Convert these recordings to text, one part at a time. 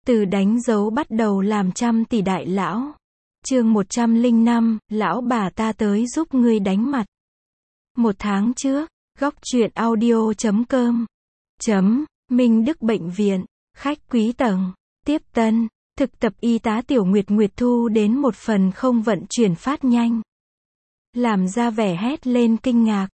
Từ đánh dấu bắt đầu làm trăm tỷ đại lão. Chương 105, lão bà ta tới giúp ngươi đánh mặt. Một tháng trước, góc truyện audio.com. Minh Đức Bệnh viện, khách quý tầng, tiếp tân, thực tập y tá Tiểu Nguyệt Nguyệt thu đến một phần không vận chuyển phát nhanh. Làm ra vẻ hét lên kinh ngạc.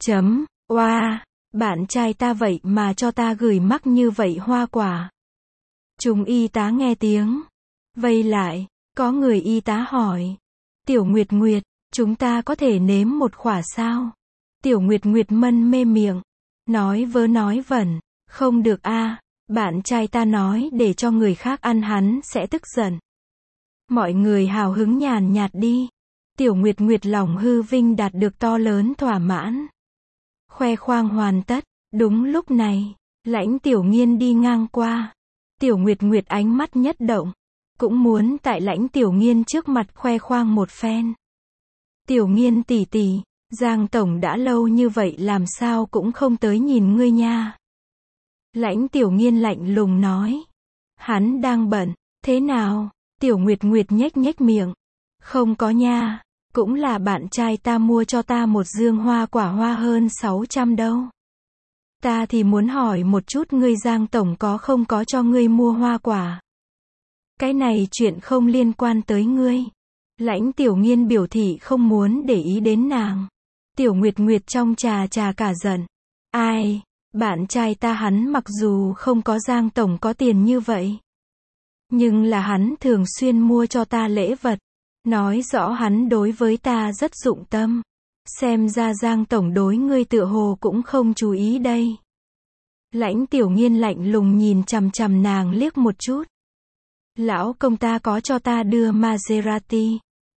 Oa, bạn trai ta vậy mà cho ta gửi mắc như vậy hoa quả. Chúng y tá nghe tiếng. Vây lại, có người y tá hỏi. Tiểu Nguyệt Nguyệt, chúng ta có thể nếm một quả sao? Tiểu Nguyệt Nguyệt mân mê miệng. Nói vớ nói vẩn. Không được a, bạn trai ta nói để cho người khác ăn hắn sẽ tức giận. Mọi người hào hứng nhàn nhạt đi. Tiểu Nguyệt Nguyệt lòng hư vinh đạt được to lớn thỏa mãn. Khoe khoang hoàn tất. Đúng lúc này, Lãnh Tiểu Nghiên đi ngang qua. Tiểu Nguyệt Nguyệt ánh mắt nhất động. Cũng muốn tại Lãnh Tiểu Nghiên trước mặt khoe khoang một phen. Tiểu Nghiên tỷ tỷ, Giang tổng đã lâu như vậy làm sao cũng không tới nhìn ngươi nha. Lãnh Tiểu Nghiên lạnh lùng nói. Hắn đang bận, thế nào? Tiểu Nguyệt Nguyệt nhếch nhếch miệng. Không có nha, cũng là bạn trai ta mua cho ta một dương hoa quả hoa hơn 600 đâu. Ta thì muốn hỏi một chút ngươi Giang tổng có không có cho ngươi mua hoa quả. Cái này chuyện không liên quan tới ngươi. Lãnh Tiểu Nghiên biểu thị không muốn để ý đến nàng. Tiểu Nguyệt Nguyệt trong trà cả giận. Ai, bạn trai ta hắn mặc dù không có Giang tổng có tiền như vậy. Nhưng là hắn thường xuyên mua cho ta lễ vật. Nói rõ hắn đối với ta rất dụng tâm. Xem ra Giang tổng đối ngươi tựa hồ cũng không chú ý đây. Lãnh Tiểu Nghiên lạnh lùng nhìn chằm chằm nàng liếc một chút. Lão công ta có cho ta đưa Maserati.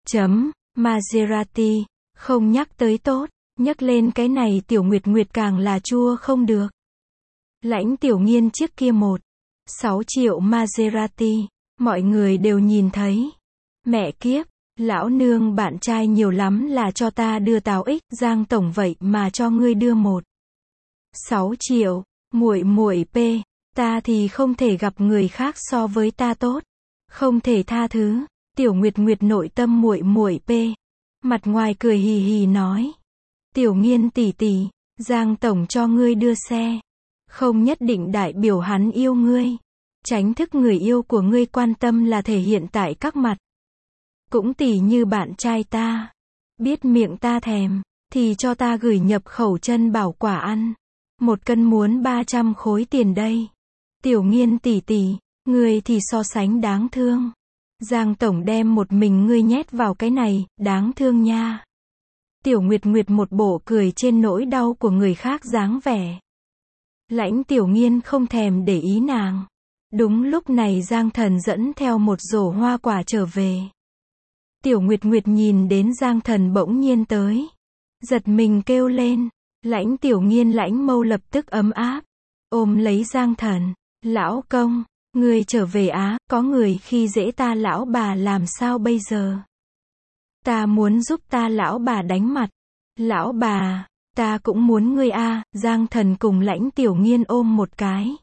Maserati, không nhắc tới tốt. Nhắc lên cái này Tiểu Nguyệt Nguyệt càng là chua không được. Lãnh Tiểu Nghiên chiếc kia 6 triệu Maserati. Mọi người đều nhìn thấy. Mẹ kiếp, lão nương bạn trai nhiều lắm là cho ta đưa Tào Ích, Giang tổng vậy mà cho ngươi đưa 6 triệu, muội p, ta thì không thể gặp người khác so với ta tốt. Không thể tha thứ. Tiểu Nguyệt Nguyệt nội tâm muội p. Mặt ngoài cười hì hì nói. Tiểu Nghiên tỷ tỷ, Giang tổng cho ngươi đưa xe. Không nhất định đại biểu hắn yêu ngươi. Tránh thức người yêu của ngươi quan tâm là thể hiện tại các mặt. Cũng tỉ như bạn trai ta. Biết miệng ta thèm, thì cho ta gửi nhập khẩu chân bảo quả ăn. 1 cân muốn 300 khối tiền đây. Tiểu Nghiên tỷ tỷ, ngươi thì so sánh đáng thương. Giang tổng đem một mình ngươi nhét vào cái này, đáng thương nha. Tiểu Nguyệt Nguyệt một bộ cười trên nỗi đau của người khác dáng vẻ. Lãnh Tiểu Nghiên không thèm để ý nàng. Đúng lúc này Giang Thần dẫn theo một rổ hoa quả trở về. Tiểu Nguyệt Nguyệt nhìn đến Giang Thần bỗng nhiên tới. Giật mình kêu lên. Lãnh Tiểu Nghiên lãnh mâu lập tức ấm áp. Ôm lấy Giang Thần. Lão công, người trở về á, có người khi dễ ta lão bà làm sao bây giờ? Ta muốn giúp ta lão bà đánh mặt. Lão bà, ta cũng muốn ngươi a. Giang Thần cùng Lãnh Tiểu Nghiên ôm một cái.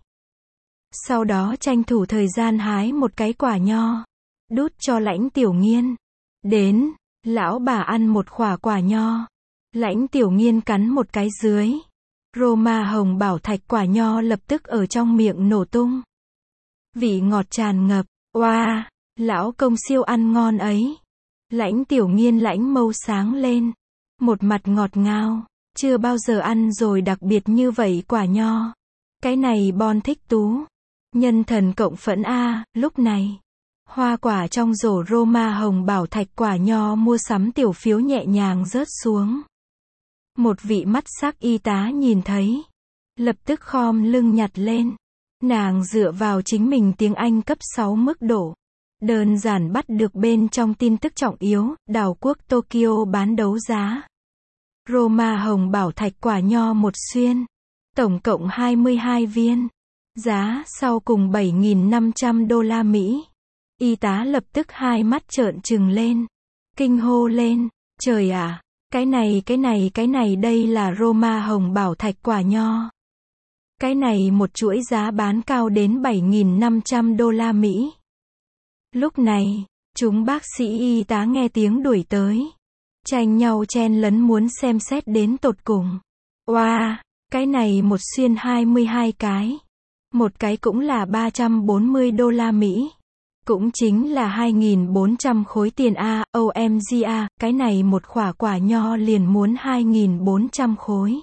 Sau đó tranh thủ thời gian hái một cái quả nho. Đút cho Lãnh Tiểu Nghiên. Đến, lão bà ăn một quả nho. Lãnh Tiểu Nghiên cắn một cái dưới. Roma hồng bảo thạch quả nho lập tức ở trong miệng nổ tung. Vị ngọt tràn ngập. Oa, lão công siêu ăn ngon ấy. Lãnh Tiểu Nghiên lãnh mâu sáng lên. Một mặt ngọt ngào. Chưa bao giờ ăn rồi đặc biệt như vậy quả nho. Cái này bon thích tú. Nhân thần cộng phẫn a. Lúc này, hoa quả trong rổ Roma hồng bảo thạch quả nho mua sắm tiểu phiếu nhẹ nhàng rớt xuống. Một vị mắt sắc y tá nhìn thấy. Lập tức khom lưng nhặt lên. Nàng dựa vào chính mình tiếng Anh cấp 6 mức độ. Đơn giản bắt được bên trong tin tức trọng yếu, đảo quốc Tokyo bán đấu giá. Roma hồng bảo thạch quả nho một xuyên. Tổng cộng 22 viên. Giá sau cùng 7.500 đô la Mỹ. Y tá lập tức hai mắt trợn trừng lên. Kinh hô lên. Trời ạ, cái này đây là Roma hồng bảo thạch quả nho. Cái này một chuỗi giá bán cao đến 7.500 đô la Mỹ. Lúc này, chúng bác sĩ y tá nghe tiếng đuổi tới. Tranh nhau chen lấn muốn xem xét đến tột cùng. Wow, cái này một xuyên 22 cái. Một cái cũng là 340 đô la Mỹ. Cũng chính là 2.400 khối tiền a, OMG a, cái này một quả nho liền muốn 2.400 khối.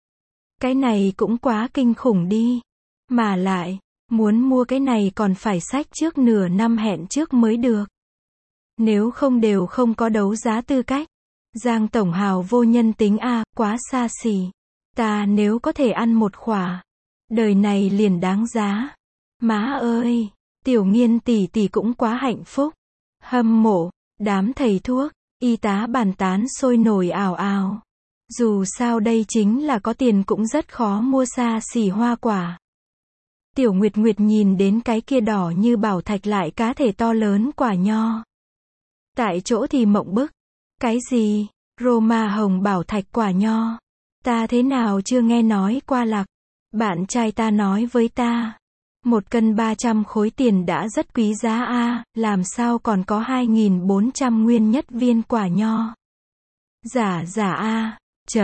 Cái này cũng quá kinh khủng đi. Mà lại, muốn mua cái này còn phải xách trước nửa năm hẹn trước mới được. Nếu không đều không có đấu giá tư cách. Giang tổng hào vô nhân tính a, quá xa xỉ. Ta nếu có thể ăn một quả, đời này liền đáng giá. Má ơi, Tiểu Nghiên tỷ tỷ cũng quá hạnh phúc. Hâm mộ, đám thầy thuốc, y tá bàn tán sôi nổi ào ào. Dù sao đây chính là có tiền cũng rất khó mua xa xỉ hoa quả. Tiểu Nguyệt Nguyệt nhìn đến cái kia đỏ như bảo thạch lại cá thể to lớn quả nho. Tại chỗ thì mộng bức. Cái gì? Roma hồng bảo thạch quả nho. Ta thế nào chưa nghe nói qua lạc. Bạn trai ta nói với ta. 1 cân 300 khối tiền đã rất quý giá a, làm sao còn có 2.400 nguyên nhất viên quả nho. Giả a.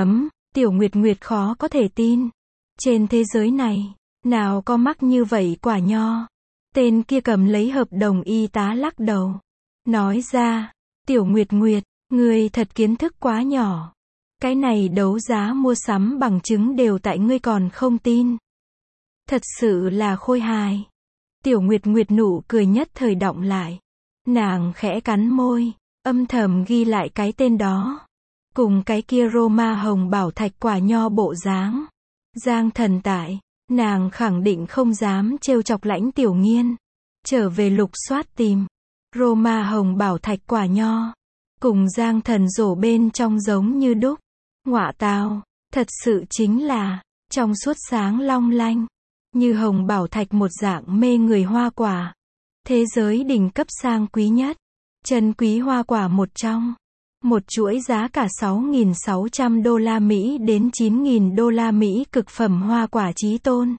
Tiểu Nguyệt Nguyệt khó có thể tin. Trên thế giới này, nào có mắc như vậy quả nho. Tên kia cầm lấy hợp đồng y tá lắc đầu. Nói ra, Tiểu Nguyệt Nguyệt, ngươi thật kiến thức quá nhỏ. Cái này đấu giá mua sắm bằng chứng đều tại ngươi còn không tin. Thật sự là khôi hài. Tiểu Nguyệt Nguyệt nụ cười nhất thời đọng lại. Nàng khẽ cắn môi, âm thầm ghi lại cái tên đó. Cùng cái kia Roma hồng bảo thạch quả nho bộ dáng. Giang Thần tại, nàng khẳng định không dám trêu chọc Lãnh Tiểu Nghiên. Trở về lục soát tìm. Roma hồng bảo thạch quả nho. Cùng Giang Thần rổ bên trong giống như đúc. Ngọa tào, thật sự chính là, trong suốt sáng long lanh. Như hồng bảo thạch một dạng mê người hoa quả. Thế giới đỉnh cấp sang quý nhất. Chân quý hoa quả một trong. Một chuỗi giá cả 6.600 đô la Mỹ đến 9.000 đô la Mỹ cực phẩm hoa quả chí tôn.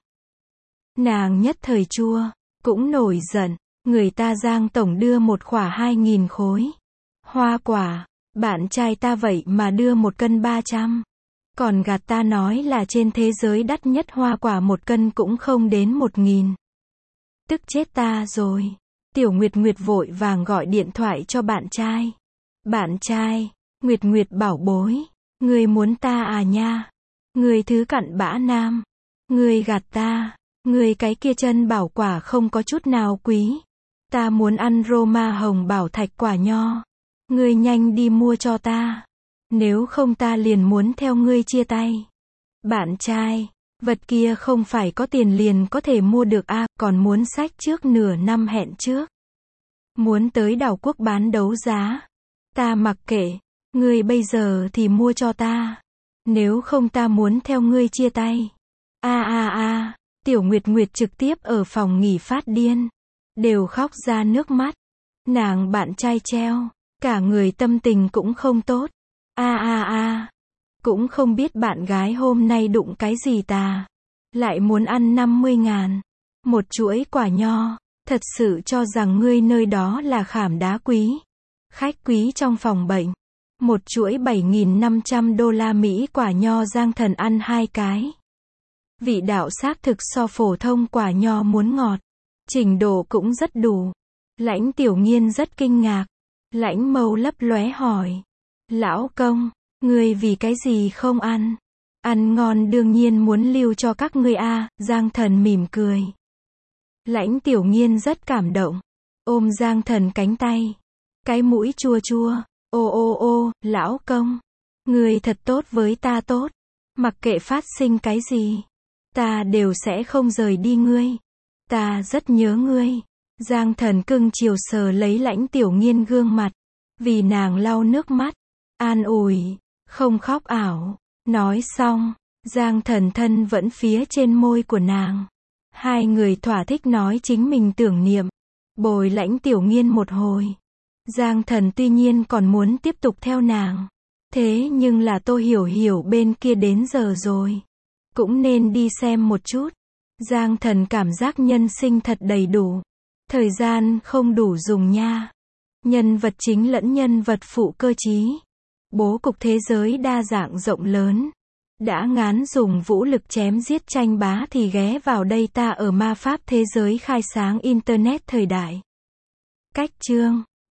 Nàng nhất thời chua, cũng nổi giận. Người ta Giang tổng đưa một quả 2.000 khối. Hoa quả, bạn trai ta vậy mà đưa 1 cân 300. Còn gạt ta nói là trên thế giới đắt nhất hoa quả 1 cân cũng không đến 1.000. Tức chết ta rồi. Tiểu Nguyệt Nguyệt vội vàng gọi điện thoại cho bạn trai. Bạn trai, Nguyệt Nguyệt bảo bối. Ngươi muốn ta à nha. Ngươi thứ cặn bã nam. Ngươi gạt ta. Ngươi cái kia chân bảo quả không có chút nào quý. Ta muốn ăn Roma hồng bảo thạch quả nho. Ngươi nhanh đi mua cho ta. Nếu không ta liền muốn theo ngươi chia tay. Bạn trai, vật kia không phải có tiền liền có thể mua được a, còn muốn xách trước nửa năm hẹn trước. Muốn tới đảo quốc bán đấu giá. Ta mặc kệ, ngươi bây giờ thì mua cho ta. Nếu không ta muốn theo ngươi chia tay. Tiểu Nguyệt Nguyệt trực tiếp ở phòng nghỉ phát điên. Đều khóc ra nước mắt. Nàng bạn trai treo, cả người tâm tình cũng không tốt. Cũng không biết bạn gái hôm nay đụng cái gì ta. Lại muốn ăn 50.000. Một chuỗi quả nho. Thật sự cho rằng ngươi nơi đó là khảm đá quý. Khách quý trong phòng bệnh. Một chuỗi 7.500 đô la Mỹ quả nho Giang Thần ăn 2 cái. Vị đạo xác thực so phổ thông quả nho muốn ngọt. Trình độ cũng rất đủ. Lãnh Tiểu Nghiên rất kinh ngạc. Lãnh Mâu lấp lóe hỏi. Lão công, ngươi vì cái gì không ăn? Ăn ngon đương nhiên muốn lưu cho các ngươi a, Giang Thần mỉm cười. Lãnh Tiểu Nghiên rất cảm động. Ôm Giang Thần cánh tay. Cái mũi chua chua. Ô, lão công. Ngươi thật tốt với ta tốt. Mặc kệ phát sinh cái gì. Ta đều sẽ không rời đi ngươi. Ta rất nhớ ngươi. Giang Thần cưng chiều sờ lấy Lãnh Tiểu Nghiên gương mặt. Vì nàng lau nước mắt. An ủi. Không khóc ảo. Nói xong. Giang Thần thân vẫn phía trên môi của nàng. Hai người thỏa thích nói chính mình tưởng niệm. Bồi Lãnh Tiểu Nghiên một hồi. Giang Thần tuy nhiên còn muốn tiếp tục theo nàng. Thế nhưng là Tô Hiểu Hiểu bên kia đến giờ rồi. Cũng nên đi xem một chút. Giang Thần cảm giác nhân sinh thật đầy đủ. Thời gian không đủ dùng nha. Nhân vật chính lẫn nhân vật phụ cơ trí. Bố cục thế giới đa dạng rộng lớn. Đã ngán dùng vũ lực chém giết tranh bá thì ghé vào đây ta ở ma pháp thế giới khai sáng Internet thời đại. Cách chương